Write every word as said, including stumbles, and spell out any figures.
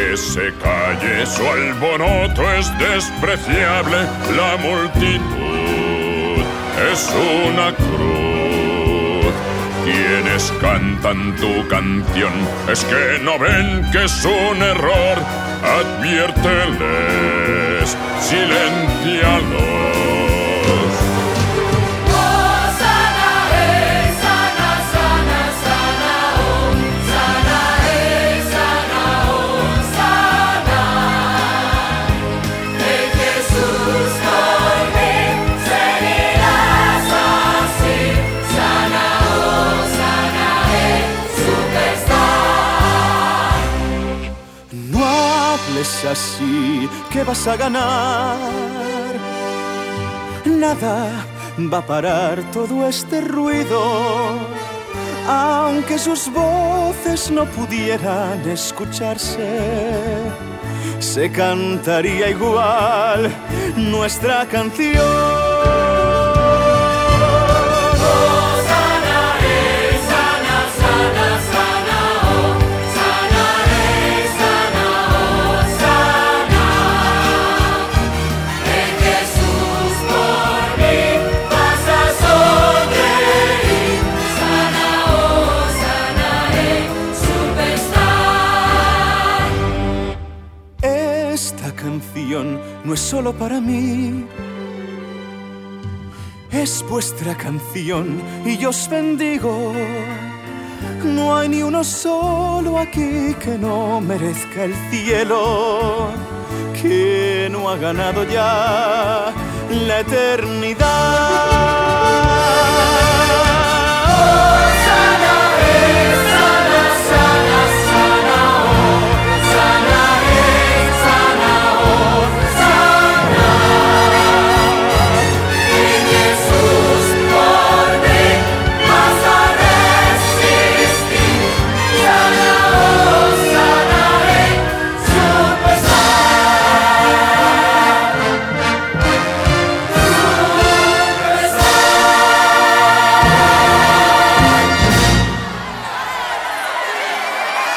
que se calle, su alboroto es despreciable. La multitud es una cruz. Quienes cantan tu canción es que no ven que es un error. Adviérteles, siléncialos. Es así que vas a ganar. Nada va a parar todo este ruido. Aunque sus voces no pudieran escucharse, se cantaría igual nuestra canción. Esta canción no es solo para mí, es vuestra canción y yo os bendigo. No hay ni uno solo aquí que no merezca el cielo, que no ha ganado ya la eternidad.